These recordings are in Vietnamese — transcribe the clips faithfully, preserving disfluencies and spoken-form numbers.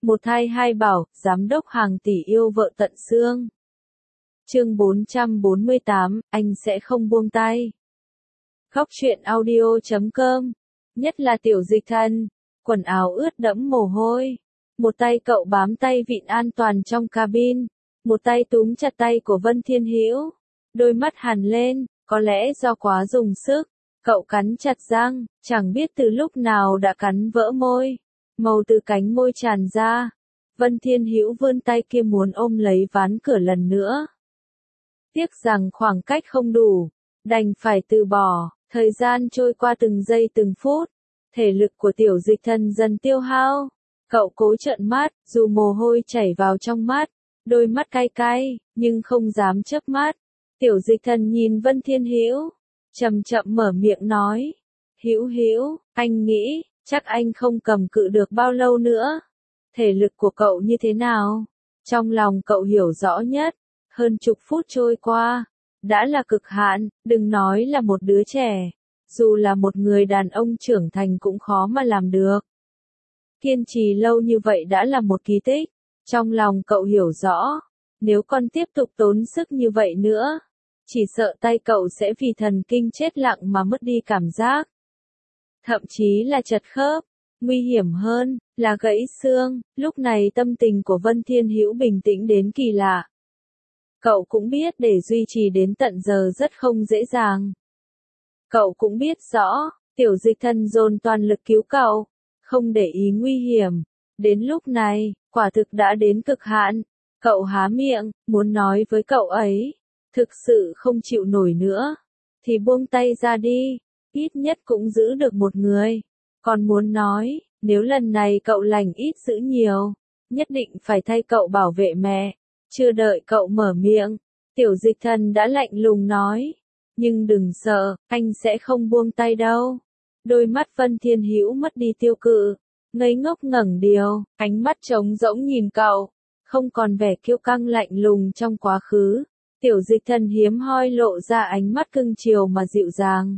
Một thai hai bảo, giám đốc hàng tỷ yêu vợ tận xương. Chương bốn trăm bốn mươi tám, anh sẽ không buông tay. Khóc chuyện audio chấm com. Nhất là Tiểu Dịch Thần, quần áo ướt đẫm mồ hôi. Một tay cậu bám tay vịn an toàn trong cabin, một tay túm chặt tay của Vân Thiên Hữu. Đôi mắt hằn lên, có lẽ do quá dùng sức, cậu cắn chặt răng, chẳng biết từ lúc nào đã cắn vỡ môi. Màu từ cánh môi tràn ra. Vân Thiên Hữu vươn tay kia muốn ôm lấy ván cửa lần nữa. Tiếc rằng khoảng cách không đủ, đành phải từ bỏ. Thời gian trôi qua từng giây từng phút, thể lực của Tiểu Dịch Thần dần tiêu hao. Cậu cố trợn mắt, dù mồ hôi chảy vào trong mắt, đôi mắt cay cay, nhưng không dám chớp mắt. Tiểu Dịch Thần nhìn Vân Thiên Hữu, chậm chậm mở miệng nói: "Hữu Hữu, anh nghĩ, chắc anh không cầm cự được bao lâu nữa. Thể lực của cậu như thế nào?" Trong lòng cậu hiểu rõ nhất, hơn chục phút trôi qua, đã là cực hạn, đừng nói là một đứa trẻ, dù là một người đàn ông trưởng thành cũng khó mà làm được. Kiên trì lâu như vậy đã là một kỳ tích. Trong lòng cậu hiểu rõ, nếu còn tiếp tục tốn sức như vậy nữa, chỉ sợ tay cậu sẽ vì thần kinh chết lặng mà mất đi cảm giác. Thậm chí là chật khớp, nguy hiểm hơn, là gãy xương. Lúc này tâm tình của Vân Thiên Hữu bình tĩnh đến kỳ lạ. Cậu cũng biết để duy trì đến tận giờ rất không dễ dàng. Cậu cũng biết rõ, Tiểu Dịch Thần dồn toàn lực cứu cậu, không để ý nguy hiểm. Đến lúc này, quả thực đã đến cực hạn. Cậu há miệng, muốn nói với cậu ấy, thực sự không chịu nổi nữa, thì buông tay ra đi, ít nhất cũng giữ được một người. Còn muốn nói, nếu lần này cậu lành ít giữ nhiều, nhất định phải thay cậu bảo vệ mẹ. Chưa đợi cậu mở miệng, Tiểu Dịch Thần đã lạnh lùng nói: "Nhưng đừng sợ, anh sẽ không buông tay đâu." Đôi mắt Vân Thiên Hữu mất đi tiêu cự, ngây ngốc ngẩng điều, ánh mắt trống rỗng nhìn cậu, không còn vẻ kiêu căng lạnh lùng trong quá khứ. Tiểu Dịch Thần hiếm hoi lộ ra ánh mắt cưng chiều mà dịu dàng.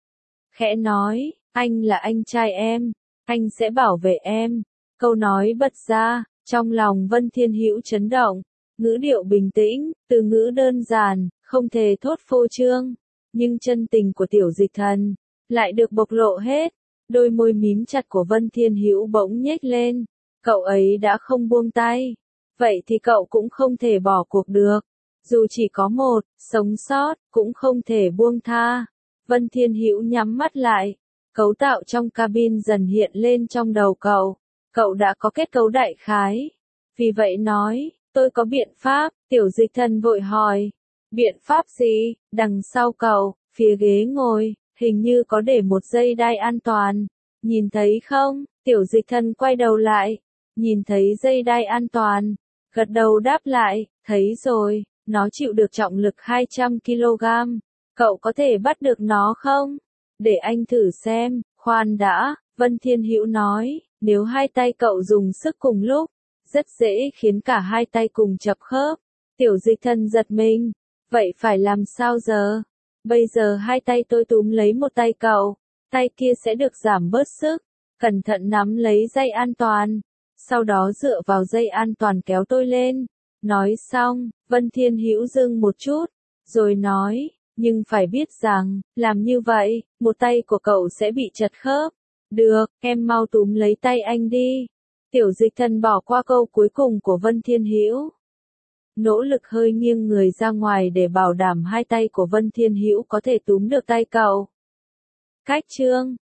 Khẽ nói: "Anh là anh trai em, anh sẽ bảo vệ em." Câu nói bật ra, trong lòng Vân Thiên Hữu chấn động. Ngữ điệu bình tĩnh, từ ngữ đơn giản, không thể thốt phô trương, nhưng chân tình của Tiểu Dịch Thần lại được bộc lộ hết. Đôi môi mím chặt của Vân Thiên Hữu bỗng nhếch lên. Cậu ấy đã không buông tay, vậy thì cậu cũng không thể bỏ cuộc được. Dù chỉ có một, sống sót, cũng không thể buông tha. Vân Thiên Hữu nhắm mắt lại, cấu tạo trong cabin dần hiện lên trong đầu cậu. Cậu đã có kết cấu đại khái. Vì vậy nói: "Tôi có biện pháp." Tiểu Dịch Thần vội hỏi: "Biện pháp gì?" Đằng sau cậu, phía ghế ngồi, hình như có để một dây đai an toàn. "Nhìn thấy không?" Tiểu Dịch Thần quay đầu lại, nhìn thấy dây đai an toàn, gật đầu đáp lại: "Thấy rồi, nó chịu được trọng lực hai trăm ki lô gam. Cậu có thể bắt được nó không?" "Để anh thử xem." "Khoan đã." Vân Thiên Hữu nói: "Nếu hai tay cậu dùng sức cùng lúc, rất dễ khiến cả hai tay cùng chập khớp." Tiểu Dịch Thần giật mình. "Vậy phải làm sao giờ?" "Bây giờ hai tay tôi túm lấy một tay cậu, tay kia sẽ được giảm bớt sức. Cẩn thận nắm lấy dây an toàn, sau đó dựa vào dây an toàn kéo tôi lên." Nói xong, Vân Thiên Hữu dừng một chút, rồi nói: "Nhưng phải biết rằng, làm như vậy, một tay của cậu sẽ bị chật khớp." "Được, em mau túm lấy tay anh đi." Tiểu Dịch Thần bỏ qua câu cuối cùng của Vân Thiên Hữu, nỗ lực hơi nghiêng người ra ngoài để bảo đảm hai tay của Vân Thiên Hữu có thể túm được tay cậu. Cách chương